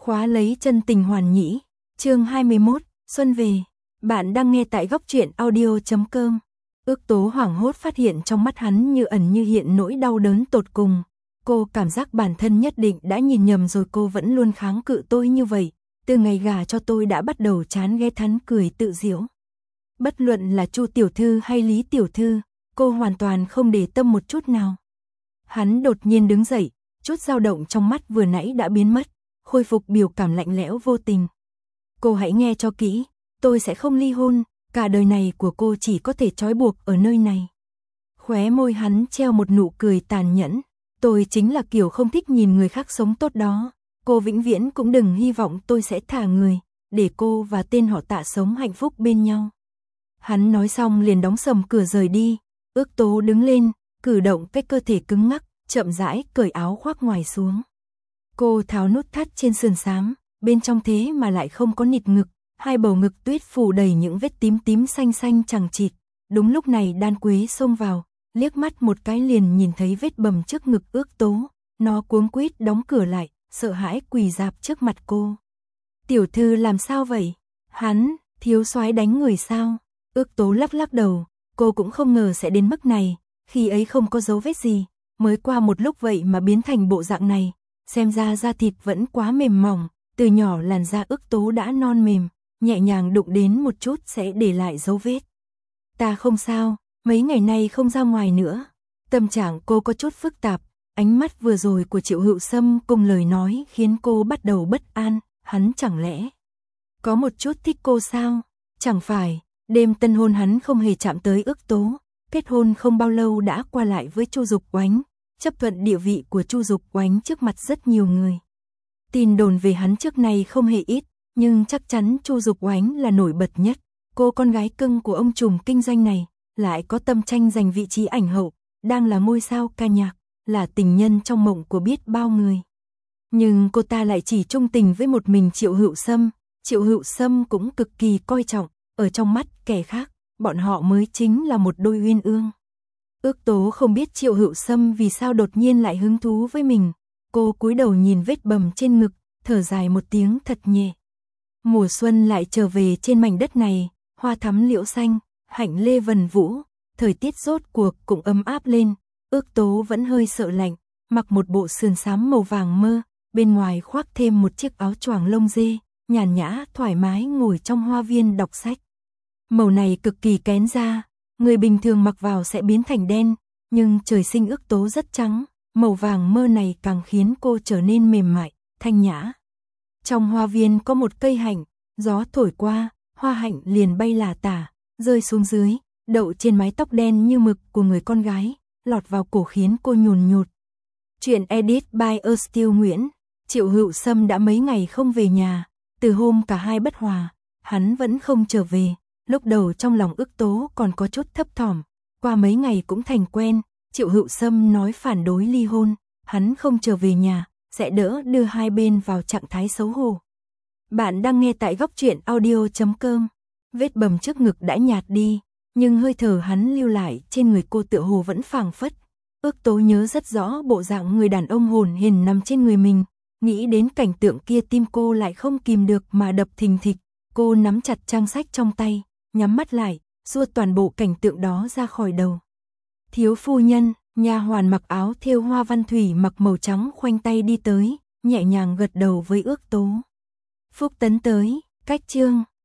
Khóa lấy chân tình hoàn nhĩ, chương 21, Xuân về. Bạn đang nghe tại góc truyện audio.com. Ước Tố hoảng hốt phát hiện trong mắt hắn như ẩn như hiện nỗi đau đớn tột cùng. Cô cảm giác bản thân nhất định đã nhìn nhầm rồi, cô vẫn luôn kháng cự tôi như vậy. Từ ngày gả cho tôi đã bắt đầu chán ghét hắn, cười tự giễu. Bất luận là Chu tiểu thư hay Lý tiểu thư, cô hoàn toàn không để tâm một chút nào. Hắn đột nhiên đứng dậy, chút dao động trong mắt vừa nãy đã biến mất, khôi phục biểu cảm lạnh lẽo vô tình. Cô hãy nghe cho kỹ, tôi sẽ không ly hôn, cả đời này của cô chỉ có thể trói buộc ở nơi này. Khóe môi hắn treo một nụ cười tàn nhẫn, tôi chính là kiểu không thích nhìn người khác sống tốt đó. Cô vĩnh viễn cũng đừng hy vọng tôi sẽ thả người, để cô và tên họ Tạ sống hạnh phúc bên nhau. Hắn nói xong liền đóng sầm cửa rời đi. Ước Tố đứng lên, cử động cái cơ thể cứng ngắc, chậm rãi cởi áo khoác ngoài xuống. Cô tháo nút thắt trên sườn xám, bên trong thế mà lại không có nịt ngực, hai bầu ngực tuyết phủ đầy những vết tím tím xanh xanh chằng chịt. Đúng lúc này Đan Quế xông vào, liếc mắt một cái liền nhìn thấy vết bầm trước ngực Ước Tố, nó cuống quýt đóng cửa lại, sợ hãi quỳ rạp trước mặt cô. Tiểu thư làm sao vậy? Hắn, thiếu soái đánh người sao? Ước Tố lắc lắc đầu, cô cũng không ngờ sẽ đến mức này, khi ấy không có dấu vết gì, mới qua một lúc vậy mà biến thành bộ dạng này, xem ra da thịt vẫn quá mềm mỏng, từ nhỏ làn da Ước Tố đã non mềm, nhẹ nhàng đụng đến một chút sẽ để lại dấu vết. Ta không sao, mấy ngày nay không ra ngoài nữa. Tâm trạng cô có chút phức tạp, ánh mắt vừa rồi của Triệu Hữu Sâm cùng lời nói khiến cô bắt đầu bất an, hắn chẳng lẽ có một chút thích cô sao? Chẳng phải, đêm tân hôn hắn không hề chạm tới Ước Tố, kết hôn không bao lâu đã qua lại với Chu Dục Oánh, chấp thuận địa vị của Chu Dục Oánh trước mặt rất nhiều người. Tin đồn về hắn trước này không hề ít, nhưng chắc chắn Chu Dục Oánh là nổi bật nhất. Cô con gái cưng của ông trùm kinh doanh này, lại có tâm tranh giành vị trí ảnh hậu, đang là ngôi sao ca nhạc, là tình nhân trong mộng của biết bao người. Nhưng cô ta lại chỉ trung tình với một mình Triệu Hữu Sâm, Triệu Hữu Sâm cũng cực kỳ coi trọng, ở trong mắt kẻ khác, bọn họ mới chính là một đôi uyên ương. Ước Tố không biết Triệu Hữu Sâm vì sao đột nhiên lại hứng thú với mình, cô cúi đầu nhìn vết bầm trên ngực, thở dài một tiếng thật nhẹ. Mùa xuân lại trở về trên mảnh đất này, hoa thắm liễu xanh, hạnh lê vần vũ, thời tiết rốt cuộc cũng ấm áp lên. Ước Tố vẫn hơi sợ lạnh, mặc một bộ sườn xám màu vàng mơ, bên ngoài khoác thêm một chiếc áo choàng lông dê, nhàn nhã thoải mái ngồi trong hoa viên đọc sách. Màu này cực kỳ kén da, người bình thường mặc vào sẽ biến thành đen, nhưng trời sinh Ước Tố rất trắng, màu vàng mơ này càng khiến cô trở nên mềm mại, thanh nhã. Trong hoa viên có một cây hạnh, gió thổi qua, hoa hạnh liền bay lả tả, rơi xuống dưới, đậu trên mái tóc đen như mực của người con gái, lọt vào cổ khiến cô nhùn nhụt. Chuyện edit by Still Nguyễn. Triệu Hữu Sâm đã mấy ngày không về nhà, từ hôm cả hai bất hòa, hắn vẫn không trở về. Lúc đầu trong lòng Ước Tố còn có chút thấp thỏm, qua mấy ngày cũng thành quen. Triệu Hữu Sâm nói phản đối ly hôn, hắn không trở về nhà, sẽ đỡ đưa hai bên vào trạng thái xấu hổ. Bạn đang nghe tại góc truyện audio.com. Vết bầm trước ngực đã nhạt đi, nhưng hơi thở hắn lưu lại trên người cô tựa hồ vẫn phảng phất. Ước Tố nhớ rất rõ bộ dạng người đàn ông hồn hển nằm trên người mình, nghĩ đến cảnh tượng kia tim cô lại không kìm được mà đập thình thịch. Cô nắm chặt trang sách trong tay, nhắm mắt lại, xua toàn bộ cảnh tượng đó ra khỏi đầu. Thiếu phu nhân, nha hoàn mặc áo thêu hoa văn thủy mặc màu trắng khoanh tay đi tới, nhẹ nhàng gật đầu với Ước Tố. Phúc Tấn tới, cách chương